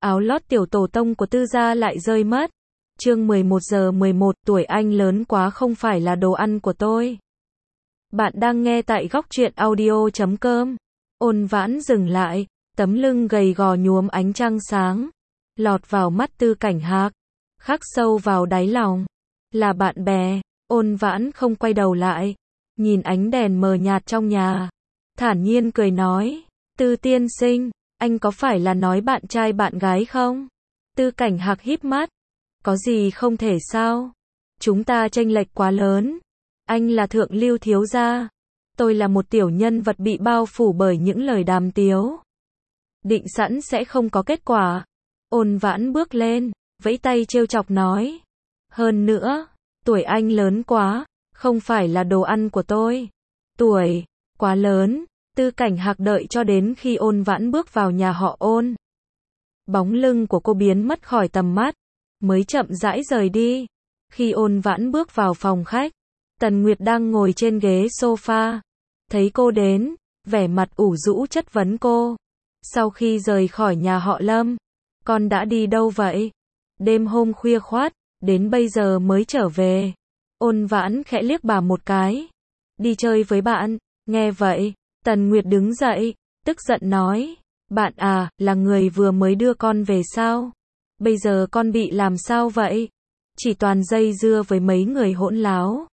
áo lót tiểu tổ tông của Tư gia lại rơi mất. Chương 11 giờ 11, tuổi anh lớn quá không phải là đồ ăn của tôi. Bạn đang nghe tại góc truyện audio.com. Ôn Vãn dừng lại, tấm lưng gầy gò nhuốm ánh trăng sáng, lọt vào mắt Tư Cảnh Hạc, khắc sâu vào đáy lòng. Là bạn bè. Ôn Vãn không quay đầu lại, nhìn ánh đèn mờ nhạt trong nhà, thản nhiên cười nói, Tư tiên sinh, anh có phải là nói bạn trai bạn gái không? Tư Cảnh Hạc híp mắt, có gì không thể sao? Chúng ta chênh lệch quá lớn. Anh là thượng lưu thiếu gia, tôi là một tiểu nhân vật bị bao phủ bởi những lời đàm tiếu. Định sẵn sẽ không có kết quả. Ôn Vãn bước lên, vẫy tay trêu chọc nói. Hơn nữa, tuổi anh lớn quá, không phải là đồ ăn của tôi. Tuổi, quá lớn. Tư Cảnh Hạc đợi cho đến khi Ôn Vãn bước vào nhà họ Ôn. Bóng lưng của cô biến mất khỏi tầm mắt, mới chậm rãi rời đi. Khi Ôn Vãn bước vào phòng khách, Tần Nguyệt đang ngồi trên ghế sofa. Thấy cô đến, vẻ mặt ủ rũ chất vấn cô. Sau khi rời khỏi nhà họ Lâm, con đã đi đâu vậy? Đêm hôm khuya khoắt, đến bây giờ mới trở về. Ôn Vãn khẽ liếc bà một cái. Đi chơi với bạn. Nghe vậy, Tần Nguyệt đứng dậy, tức giận nói. Bạn à, là người vừa mới đưa con về sao? Bây giờ con bị làm sao vậy? Chỉ toàn dây dưa với mấy người hỗn láo.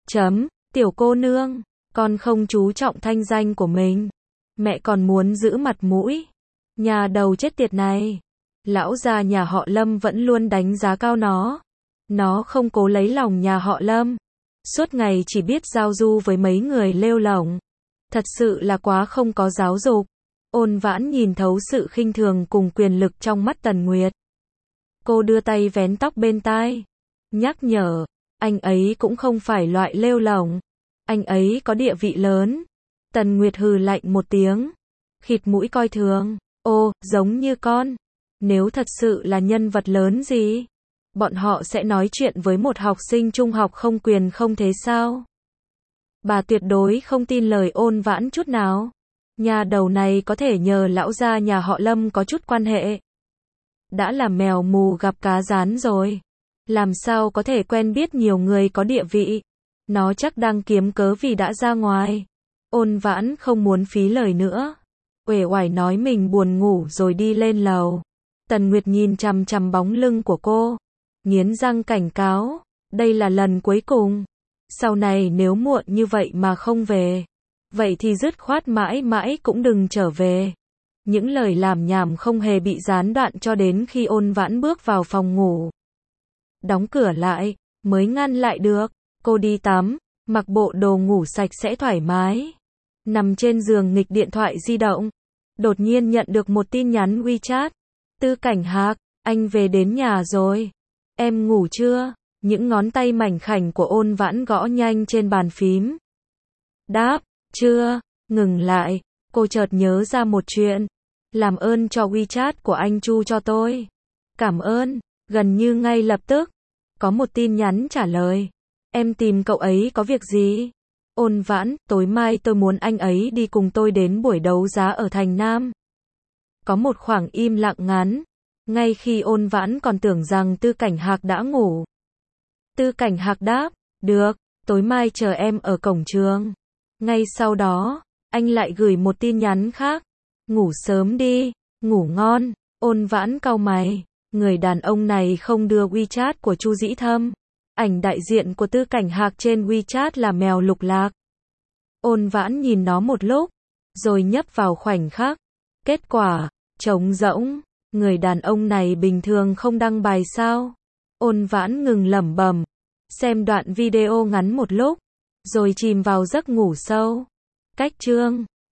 Tiểu cô nương, con không chú trọng thanh danh của mình. Mẹ còn muốn giữ mặt mũi. Nhà đầu chết tiệt này. Lão già nhà họ Lâm vẫn luôn đánh giá cao nó. Nó không cố lấy lòng nhà họ Lâm. Suốt ngày chỉ biết giao du với mấy người lêu lổng. Thật sự là quá không có giáo dục. Ôn Vãn nhìn thấu sự khinh thường cùng quyền lực trong mắt Tần Nguyệt. Cô đưa tay vén tóc bên tai, nhắc nhở, anh ấy cũng không phải loại lêu lổng. Anh ấy có địa vị lớn. Tần Nguyệt hừ lạnh một tiếng, khịt mũi coi thường. Ô, giống như con. Nếu thật sự là nhân vật lớn gì, bọn họ sẽ nói chuyện với một học sinh trung học không quyền không thế sao? Bà tuyệt đối không tin lời Ôn Vãn chút nào. Nhà đầu này có thể nhờ lão gia nhà họ Lâm có chút quan hệ. Đã là mèo mù gặp cá rán rồi. Làm sao có thể quen biết nhiều người có địa vị. Nó chắc đang kiếm cớ vì đã ra ngoài. Ôn Vãn không muốn phí lời nữa. Uể oải nói mình buồn ngủ rồi đi lên lầu. Tần Nguyệt nhìn chằm chằm bóng lưng của cô, nghiến răng cảnh cáo. Đây là lần cuối cùng. Sau này nếu muộn như vậy mà không về, vậy thì dứt khoát mãi mãi cũng đừng trở về. Những lời lảm nhảm không hề bị gián đoạn cho đến khi Ôn Vãn bước vào phòng ngủ. Đóng cửa lại, mới ngăn lại được. Cô đi tắm, mặc bộ đồ ngủ sạch sẽ thoải mái. Nằm trên giường nghịch điện thoại di động. Đột nhiên nhận được một tin nhắn WeChat. Tư Cảnh Hạc, anh về đến nhà rồi. Em ngủ chưa? Những ngón tay mảnh khảnh của Ôn Vãn gõ nhanh trên bàn phím. Đáp, chưa. Ngừng lại, cô chợt nhớ ra một chuyện. Làm ơn cho WeChat của anh Chu cho tôi. Cảm ơn. Gần như ngay lập tức, có một tin nhắn trả lời. Em tìm cậu ấy có việc gì? Ôn Vãn, tối mai tôi muốn anh ấy đi cùng tôi đến buổi đấu giá ở Thành Nam. Có một khoảng im lặng ngắn. Ngay khi Ôn Vãn còn tưởng rằng Tư Cảnh Hạc đã ngủ. Tư Cảnh Hạc đáp, được, tối mai chờ em ở cổng trường. Ngay sau đó, anh lại gửi một tin nhắn khác. Ngủ sớm đi, ngủ ngon. Ôn Vãn cau mày. Người đàn ông này không đưa WeChat của Chu Dĩ Thâm. Ảnh đại diện của Tư Cảnh Hạc trên WeChat là mèo lục lạc. Ôn Vãn nhìn nó một lúc, rồi nhấp vào khoảnh khắc. Kết quả, trống rỗng. Người đàn ông này bình thường không đăng bài sao? Ôn Vãn ngừng lẩm bẩm, xem đoạn video ngắn một lúc, rồi chìm vào giấc ngủ sâu. Cách chương